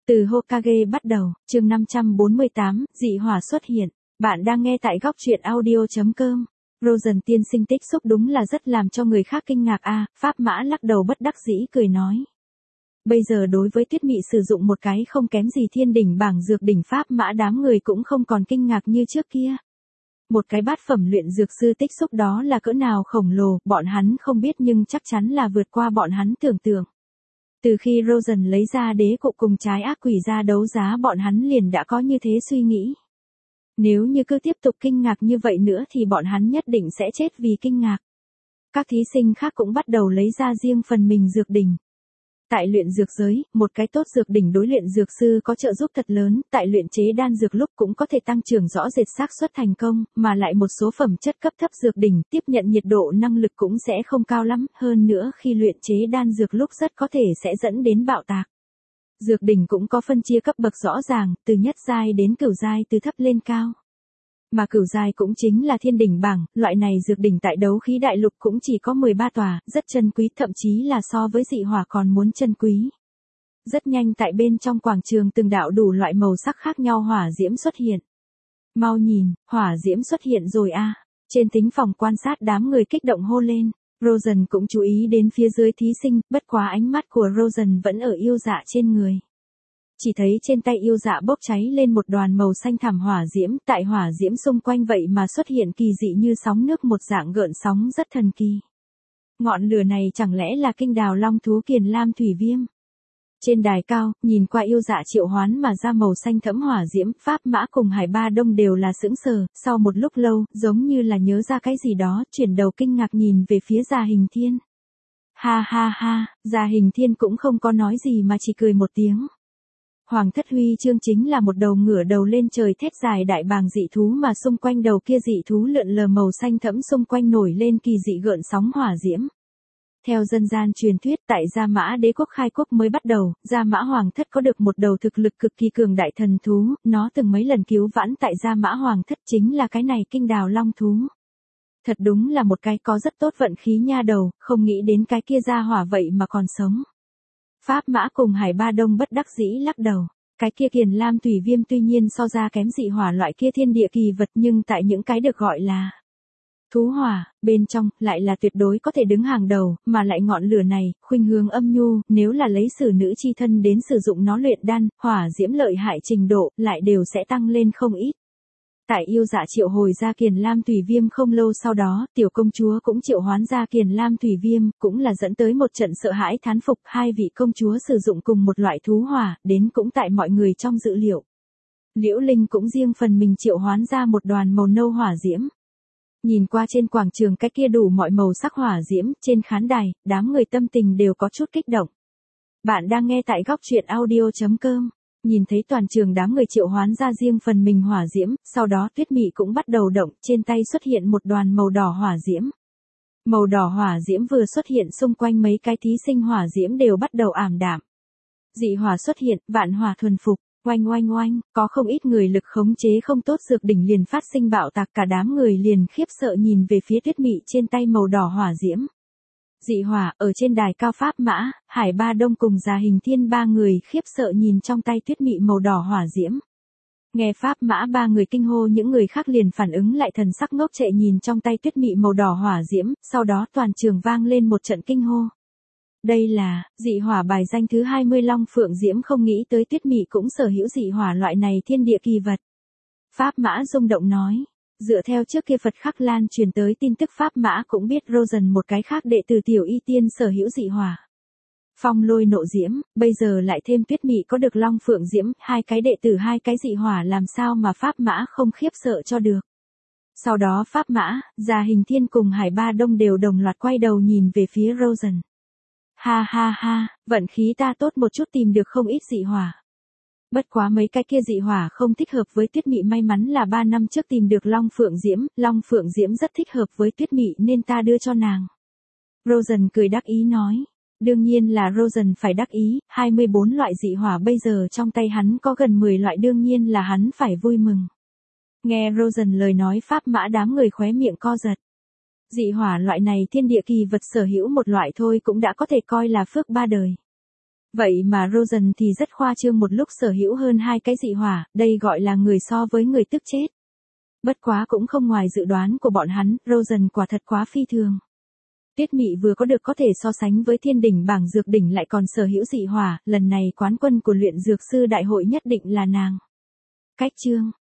Từ Hokage bắt đầu, chương 548, dị hỏa xuất hiện. Bạn đang nghe tại góc truyện audio.com. Rosen tiên sinh tích xúc đúng là rất làm cho người khác kinh ngạc a. Pháp Mã lắc đầu bất đắc dĩ cười nói. Bây giờ đối với Tuyết Mị sử dụng một cái không kém gì thiên đỉnh bảng dược đỉnh Pháp Mã đám người cũng không còn kinh ngạc như trước kia. Một cái bát phẩm luyện dược sư tích xúc đó là cỡ nào khổng lồ, bọn hắn không biết nhưng chắc chắn là vượt qua bọn hắn tưởng tượng. Từ khi Rosen lấy ra đế cụ cùng trái ác quỷ ra đấu giá bọn hắn liền đã có như thế suy nghĩ. Nếu như cứ tiếp tục kinh ngạc như vậy nữa thì bọn hắn nhất định sẽ chết vì kinh ngạc. Các thí sinh khác cũng bắt đầu lấy ra riêng phần mình dược đỉnh. Tại luyện dược giới, một cái tốt dược đỉnh đối luyện dược sư có trợ giúp thật lớn, tại luyện chế đan dược lúc cũng có thể tăng trưởng rõ rệt xác suất thành công, mà lại một số phẩm chất cấp thấp dược đỉnh tiếp nhận nhiệt độ năng lực cũng sẽ không cao lắm, hơn nữa khi luyện chế đan dược lúc rất có thể sẽ dẫn đến bạo tạc. Dược đỉnh cũng có phân chia cấp bậc rõ ràng, từ nhất giai đến cửu giai từ thấp lên cao. Mà cửu giai cũng chính là thiên đỉnh bảng, loại này dược đỉnh tại đấu khí đại lục cũng chỉ có 13 tòa, rất chân quý, thậm chí là so với dị hỏa còn muốn chân quý. Rất nhanh tại bên trong quảng trường từng đạo đủ loại màu sắc khác nhau hỏa diễm xuất hiện. Mau nhìn, hỏa diễm xuất hiện rồi a. Trên thính phòng quan sát đám người kích động hô lên. Rosen cũng chú ý đến phía dưới thí sinh, bất quá ánh mắt của Rosen vẫn ở yêu dạ trên người. Chỉ thấy trên tay yêu dạ bốc cháy lên một đoàn màu xanh thẳm hỏa diễm, tại hỏa diễm xung quanh vậy mà xuất hiện kỳ dị như sóng nước một dạng gợn sóng rất thần kỳ. Ngọn lửa này chẳng lẽ là kinh đào long thú Kiền Lam thủy viêm? Trên đài cao, nhìn qua yêu dạ triệu hoán mà ra màu xanh thẫm hỏa diễm, Pháp Mã cùng Hải Ba Đông đều là sững sờ, sau một lúc lâu, giống như là nhớ ra cái gì đó, chuyển đầu kinh ngạc nhìn về phía Già Hình Thiên. Ha ha ha, Già Hình Thiên cũng không có nói gì mà chỉ cười một tiếng. Hoàng thất huy chương chính là một đầu ngửa đầu lên trời thét dài đại bàng dị thú mà xung quanh đầu kia dị thú lượn lờ màu xanh thẫm xung quanh nổi lên kỳ dị gợn sóng hỏa diễm. Theo dân gian truyền thuyết tại Gia Mã đế quốc khai quốc mới bắt đầu, Gia Mã Hoàng thất có được một đầu thực lực cực kỳ cường đại thần thú, nó từng mấy lần cứu vãn tại Gia Mã Hoàng thất chính là cái này kinh đào long thú. Thật đúng là một cái có rất tốt vận khí nha đầu, không nghĩ đến cái kia ra hỏa vậy mà còn sống. Pháp Mã cùng Hải Ba Đông bất đắc dĩ lắc đầu. Cái kia Kiền Lam thủy viêm tuy nhiên so ra kém dị hỏa loại kia thiên địa kỳ vật nhưng tại những cái được gọi là thú hỏa, bên trong, lại là tuyệt đối có thể đứng hàng đầu, mà lại ngọn lửa này, khuynh hướng âm nhu, nếu là lấy sử nữ chi thân đến sử dụng nó luyện đan, hỏa diễm lợi hại trình độ, lại đều sẽ tăng lên không ít. Tại yêu dạ triệu hồi ra Kiền Lam thủy viêm không lâu sau đó, tiểu công chúa cũng triệu hoán ra Kiền Lam thủy viêm, cũng là dẫn tới một trận sợ hãi thán phục, hai vị công chúa sử dụng cùng một loại thú hỏa, đến cũng tại mọi người trong dự liệu. Liễu Linh cũng riêng phần mình triệu hoán ra một đoàn màu nâu hỏa diễm. Nhìn qua trên quảng trường cái kia đủ mọi màu sắc hỏa diễm, trên khán đài, đám người tâm tình đều có chút kích động. Bạn đang nghe tại góc truyện audio.com. Nhìn thấy toàn trường đám người triệu hoán ra riêng phần mình hỏa diễm, sau đó Tuyết Mị cũng bắt đầu động, trên tay xuất hiện một đoàn màu đỏ hỏa diễm. Màu đỏ hỏa diễm vừa xuất hiện xung quanh mấy cái thí sinh hỏa diễm đều bắt đầu ảm đạm. Dị hỏa xuất hiện, vạn hỏa thuần phục, oanh oanh oanh, có không ít người lực khống chế không tốt dược đỉnh liền phát sinh bạo tạc, cả đám người liền khiếp sợ nhìn về phía Tuyết Mị trên tay màu đỏ hỏa diễm. Dị hỏa, ở trên đài cao Pháp Mã, Hải Ba Đông cùng Già Hình Thiên ba người khiếp sợ nhìn trong tay Tuyết Mị màu đỏ hỏa diễm. Nghe Pháp Mã ba người kinh hô những người khác liền phản ứng lại thần sắc ngốc trệ nhìn trong tay Tuyết Mị màu đỏ hỏa diễm, sau đó toàn trường vang lên một trận kinh hô. Đây là, dị hỏa bài danh thứ 20 Long Phượng Diễm không nghĩ tới Tuyết Mị cũng sở hữu dị hỏa loại này thiên địa kỳ vật. Pháp Mã rung động nói. Dựa theo trước kia Phật Khắc Lan truyền tới tin tức Pháp Mã cũng biết Rosen một cái khác đệ tử Tiểu Y Tiên sở hữu dị hỏa. Phong Lôi Nộ Diễm, bây giờ lại thêm Tuyết Mị có được Long Phượng Diễm, hai cái đệ tử hai cái dị hỏa làm sao mà Pháp Mã không khiếp sợ cho được. Sau đó Pháp Mã, Già Hình Thiên cùng Hải Ba Đông đều đồng loạt quay đầu nhìn về phía Rosen. Ha ha ha, vận khí ta tốt một chút tìm được không ít dị hỏa. Bất quá mấy cái kia dị hỏa không thích hợp với Tuyết Mị, may mắn là 3 năm trước tìm được Long Phượng Diễm rất thích hợp với Tuyết Mị nên ta đưa cho nàng. Rosen cười đắc ý nói. Đương nhiên là Rosen phải đắc ý, 24 loại dị hỏa bây giờ trong tay hắn có gần 10 loại đương nhiên là hắn phải vui mừng. Nghe Rosen lời nói Pháp Mã đám người khóe miệng co giật. Dị hỏa loại này thiên địa kỳ vật sở hữu một loại thôi cũng đã có thể coi là phước ba đời. Vậy mà Rosen thì rất khoa trương một lúc sở hữu hơn 2 cái dị hỏa, đây gọi là người so với người tức chết. Bất quá cũng không ngoài dự đoán của bọn hắn, Rosen quả thật quá phi thường. Tuyết Mị vừa có được có thể so sánh với thiên đỉnh bảng dược đỉnh lại còn sở hữu dị hỏa, lần này quán quân của luyện dược sư đại hội nhất định là nàng. Cách chương